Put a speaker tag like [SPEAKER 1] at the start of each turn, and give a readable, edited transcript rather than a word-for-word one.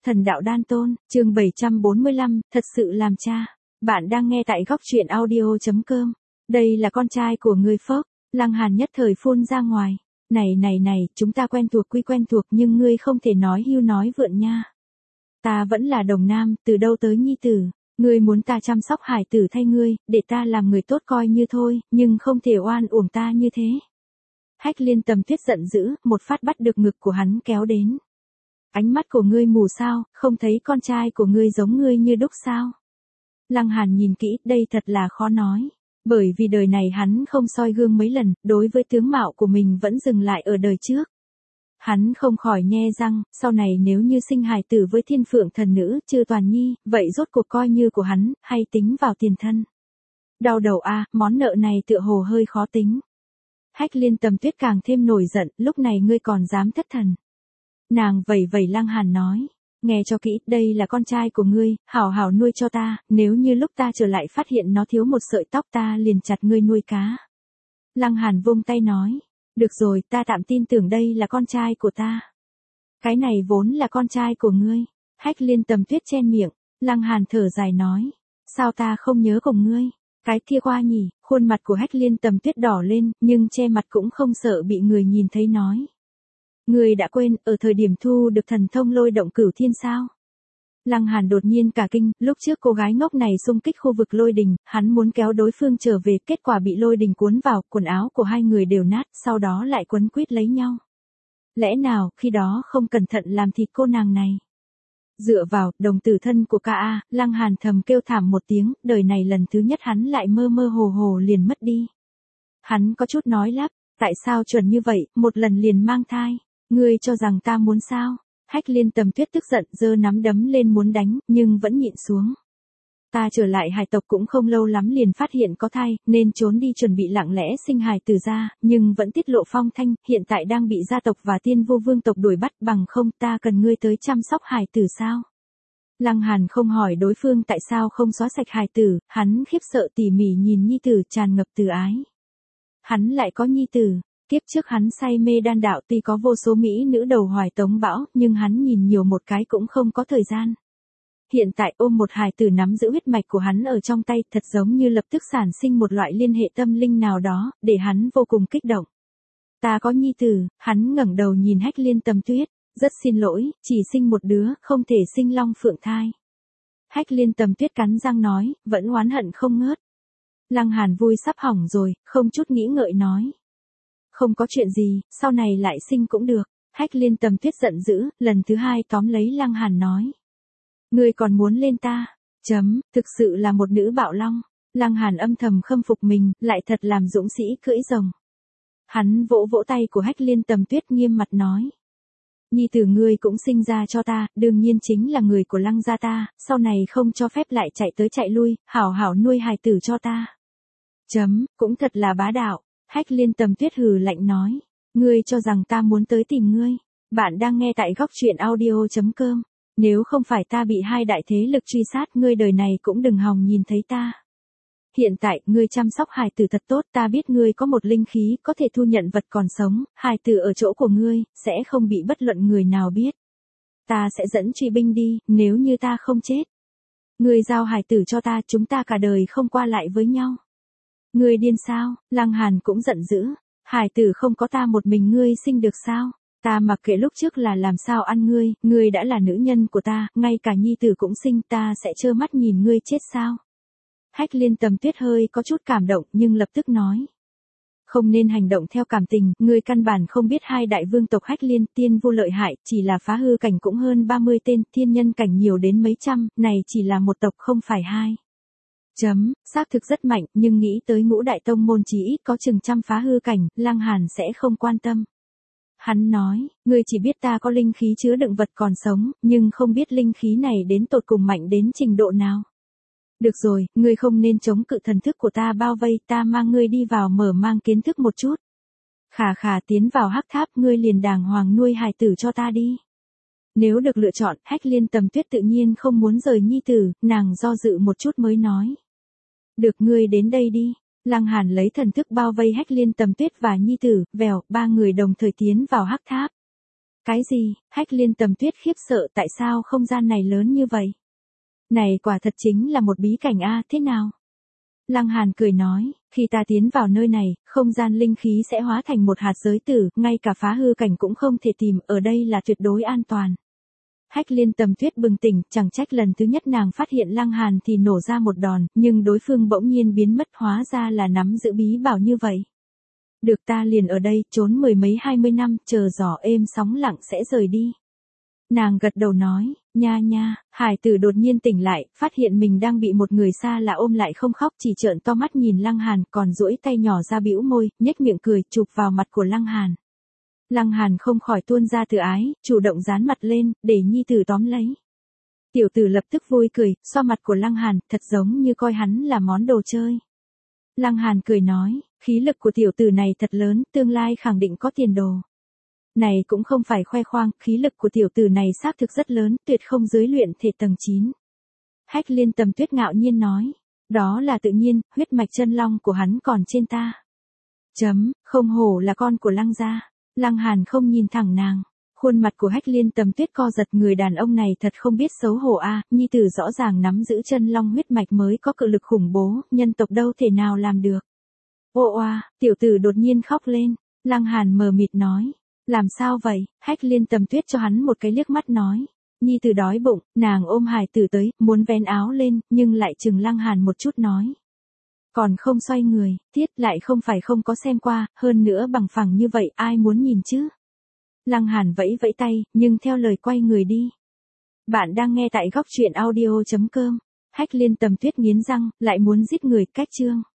[SPEAKER 1] Thần đạo đan tôn, chương 745, thật sự làm cha. Bạn đang nghe tại góc truyện audio.com. Đây là con trai của người Phước. Lăng Hàn nhất thời phun ra ngoài. Này, chúng ta quen thuộc quy quen thuộc nhưng ngươi không thể nói hưu nói vượn nha. Ta vẫn là đồng nam, từ đâu tới nhi tử. Ngươi muốn ta chăm sóc hải tử thay ngươi, để ta làm người tốt coi như thôi, nhưng không thể oan uổng ta như thế. Hách Liên Tầm Tuyết giận dữ, một phát bắt được ngực của hắn kéo đến. Ánh mắt của ngươi mù sao, không thấy con trai của ngươi giống ngươi như đúc sao? Lăng Hàn nhìn kỹ, đây thật là khó nói. Bởi vì đời này hắn không soi gương mấy lần, đối với tướng mạo của mình vẫn dừng lại ở đời trước. Hắn không khỏi nhe răng, sau này nếu như sinh hài tử với thiên phượng thần nữ, Chư Toàn Nhi, vậy rốt cuộc coi như của hắn, hay tính vào tiền thân. Đau đầu a, món nợ này tựa hồ hơi khó tính. Hách Liên Tầm Tuyết càng thêm nổi giận, lúc này ngươi còn dám thất thần. Nàng vẩy Lăng Hàn nói, nghe cho kỹ, đây là con trai của ngươi, hảo hảo nuôi cho ta, nếu như lúc ta trở lại phát hiện nó thiếu một sợi tóc ta liền chặt ngươi nuôi cá. Lăng Hàn vung tay nói, được rồi, ta tạm tin tưởng đây là con trai của ta. Cái này vốn là con trai của ngươi. Hách Liên Tầm Tuyết chen miệng, Lăng Hàn thở dài nói, sao ta không nhớ cùng ngươi. Cái kia qua nhỉ, khuôn mặt của Hách Liên Tầm Tuyết đỏ lên, nhưng che mặt cũng không sợ bị người nhìn thấy nói. Ngươi đã quên, ở thời điểm thu được thần thông lôi động cửu thiên sao? Lăng Hàn đột nhiên cả kinh, lúc trước cô gái ngốc này xung kích khu vực lôi đình, hắn muốn kéo đối phương trở về, kết quả bị lôi đình cuốn vào, quần áo của hai người đều nát, sau đó lại quấn quýt lấy nhau. Lẽ nào, khi đó không cẩn thận làm thịt cô nàng này? Dựa vào, đồng tử thân của K.A., Lăng Hàn thầm kêu thảm một tiếng, đời này lần thứ nhất hắn lại mơ mơ hồ hồ liền mất đi. Hắn có chút nói lắp, tại sao chuẩn như vậy, một lần liền mang thai? Ngươi cho rằng ta muốn sao? Hách Liên Tầm Tuyết tức giận giơ nắm đấm lên muốn đánh, nhưng vẫn nhịn xuống. Ta trở lại hải tộc cũng không lâu lắm liền phát hiện có thai, nên trốn đi chuẩn bị lặng lẽ sinh hài tử ra, nhưng vẫn tiết lộ phong thanh, hiện tại đang bị gia tộc và Tiên Vô Vương tộc đuổi bắt, bằng không ta cần ngươi tới chăm sóc hài tử sao? Lăng Hàn không hỏi đối phương tại sao không xóa sạch hài tử, hắn khiếp sợ tỉ mỉ nhìn nhi tử tràn ngập từ ái. Hắn lại có nhi tử. Kiếp trước hắn say mê đan đạo tuy có vô số mỹ nữ đầu hoài tống bão, nhưng hắn nhìn nhiều một cái cũng không có thời gian. Hiện tại ôm một hài tử nắm giữ huyết mạch của hắn ở trong tay, thật giống như lập tức sản sinh một loại liên hệ tâm linh nào đó, để hắn vô cùng kích động. Ta có nhi tử, hắn ngẩng đầu nhìn Hách Liên Tầm Tuyết, rất xin lỗi, chỉ sinh một đứa, không thể sinh long phượng thai. Hách Liên Tầm Tuyết cắn răng nói, vẫn oán hận không ngớt. Lăng Hàn vui sắp hỏng rồi, không chút nghĩ ngợi nói. Không có chuyện gì, sau này lại sinh cũng được. Hách Liên Tầm Tuyết giận dữ, lần thứ hai tóm lấy Lăng Hàn nói. Ngươi còn muốn lên ta? Thực sự là một nữ bạo long. Lăng Hàn âm thầm khâm phục mình, lại thật làm dũng sĩ cưỡi rồng. Hắn vỗ vỗ tay của Hách Liên Tầm Tuyết nghiêm mặt nói. Nhi tử ngươi cũng sinh ra cho ta, đương nhiên chính là người của Lăng gia ta, sau này không cho phép lại chạy tới chạy lui, hảo hảo nuôi hài tử cho ta. Cũng thật là bá đạo. Hách Liên Tầm Tuyết hừ lạnh nói, ngươi cho rằng ta muốn tới tìm ngươi. Bạn đang nghe tại góc truyện audio.com. Nếu không phải ta bị hai đại thế lực truy sát, ngươi đời này cũng đừng hòng nhìn thấy ta. Hiện tại, ngươi chăm sóc hài tử thật tốt, ta biết ngươi có một linh khí, có thể thu nhận vật còn sống, hài tử ở chỗ của ngươi, sẽ không bị bất luận người nào biết. Ta sẽ dẫn truy binh đi, nếu như ta không chết. Ngươi giao hài tử cho ta, chúng ta cả đời không qua lại với nhau. Ngươi điên sao? Lăng Hàn cũng giận dữ. Hải tử không có ta một mình ngươi sinh được sao? Ta mặc kệ lúc trước là làm sao ăn ngươi đã là nữ nhân của ta, ngay cả nhi tử cũng sinh, ta sẽ trơ mắt nhìn ngươi chết sao? Hách Liên Tầm Tuyết hơi có chút cảm động nhưng lập tức nói. Không nên hành động theo cảm tình, ngươi căn bản không biết hai đại vương tộc Hách Liên Tiên Vô lợi hại, chỉ là phá hư cảnh cũng hơn 30 tên, thiên nhân cảnh nhiều đến mấy trăm, này chỉ là một tộc không phải hai. Xác thực rất mạnh, nhưng nghĩ tới ngũ đại tông môn chí ít có chừng trăm phá hư cảnh, Lăng Hàn sẽ không quan tâm. Hắn nói, ngươi chỉ biết ta có linh khí chứa đựng vật còn sống, nhưng không biết linh khí này đến tột cùng mạnh đến trình độ nào. Được rồi, ngươi không nên chống cự thần thức của ta bao vây, ta mang ngươi đi vào mở mang kiến thức một chút. Khà tiến vào hắc tháp, ngươi liền đàng hoàng nuôi hài tử cho ta đi. Nếu được lựa chọn, Hách Liên Tầm Tuyết tự nhiên không muốn rời nhi tử, nàng do dự một chút mới nói. Được, ngươi đến đây đi. Lăng Hàn lấy thần thức bao vây Hách Liên Tầm Tuyết và nhi tử, vèo, ba người đồng thời tiến vào hắc tháp. Cái gì? Hách Liên Tầm Tuyết khiếp sợ, tại sao không gian này lớn như vậy? Này quả thật chính là một bí cảnh a, thế nào? Lăng Hàn cười nói, khi ta tiến vào nơi này, không gian linh khí sẽ hóa thành một hạt giới tử, ngay cả phá hư cảnh cũng không thể tìm, ở đây là tuyệt đối an toàn. Hách Liên Tầm Tuyết bừng tỉnh, chẳng trách lần thứ nhất nàng phát hiện Lăng Hàn thì nổ ra một đòn, nhưng đối phương bỗng nhiên biến mất, hóa ra là nắm giữ bí bảo như vậy. Được, ta liền ở đây, trốn mười mấy 20 năm, chờ gió êm sóng lặng sẽ rời đi. Nàng gật đầu nói, nha nha, hải tử đột nhiên tỉnh lại, phát hiện mình đang bị một người xa lạ ôm lại không khóc, chỉ trợn to mắt nhìn Lăng Hàn, còn duỗi tay nhỏ ra bĩu môi, nhếch miệng cười, chụp vào mặt của Lăng Hàn. Lăng Hàn không khỏi tuôn ra từ ái, chủ động dán mặt lên, để nhi tử tóm lấy. Tiểu tử lập tức vui cười, xoa mặt của Lăng Hàn, thật giống như coi hắn là món đồ chơi. Lăng Hàn cười nói, khí lực của tiểu tử này thật lớn, tương lai khẳng định có tiền đồ. Này cũng không phải khoe khoang, khí lực của tiểu tử này xác thực rất lớn, tuyệt không dưới luyện thể tầng 9. Hách Liên Tầm Tuyết ngạo nhiên nói, đó là tự nhiên, huyết mạch chân long của hắn còn trên ta. Không hổ là con của Lăng gia. Lăng Hàn không nhìn thẳng nàng. Khuôn mặt của Hách Liên Tầm Tuyết co giật, người đàn ông này thật không biết xấu hổ a, nhi tử rõ ràng nắm giữ chân long huyết mạch mới có cự lực khủng bố, nhân tộc đâu thể nào làm được. Ô oa, tiểu tử đột nhiên khóc lên. Lăng Hàn mờ mịt nói, làm sao vậy? Hách Liên Tầm Tuyết cho hắn một cái liếc mắt nói, nhi tử đói bụng, nàng ôm hài tử tới, muốn vén áo lên, nhưng lại chừng Lăng Hàn một chút nói. Còn không xoay người, tiết lại không phải không có xem qua, hơn nữa bằng phẳng như vậy ai muốn nhìn chứ? Lăng Hàn vẫy vẫy tay, nhưng theo lời quay người đi. Bạn đang nghe tại góc truyện audio.com. Hách Liên Tầm Tuyết nghiến răng, lại muốn giết người, cách chương.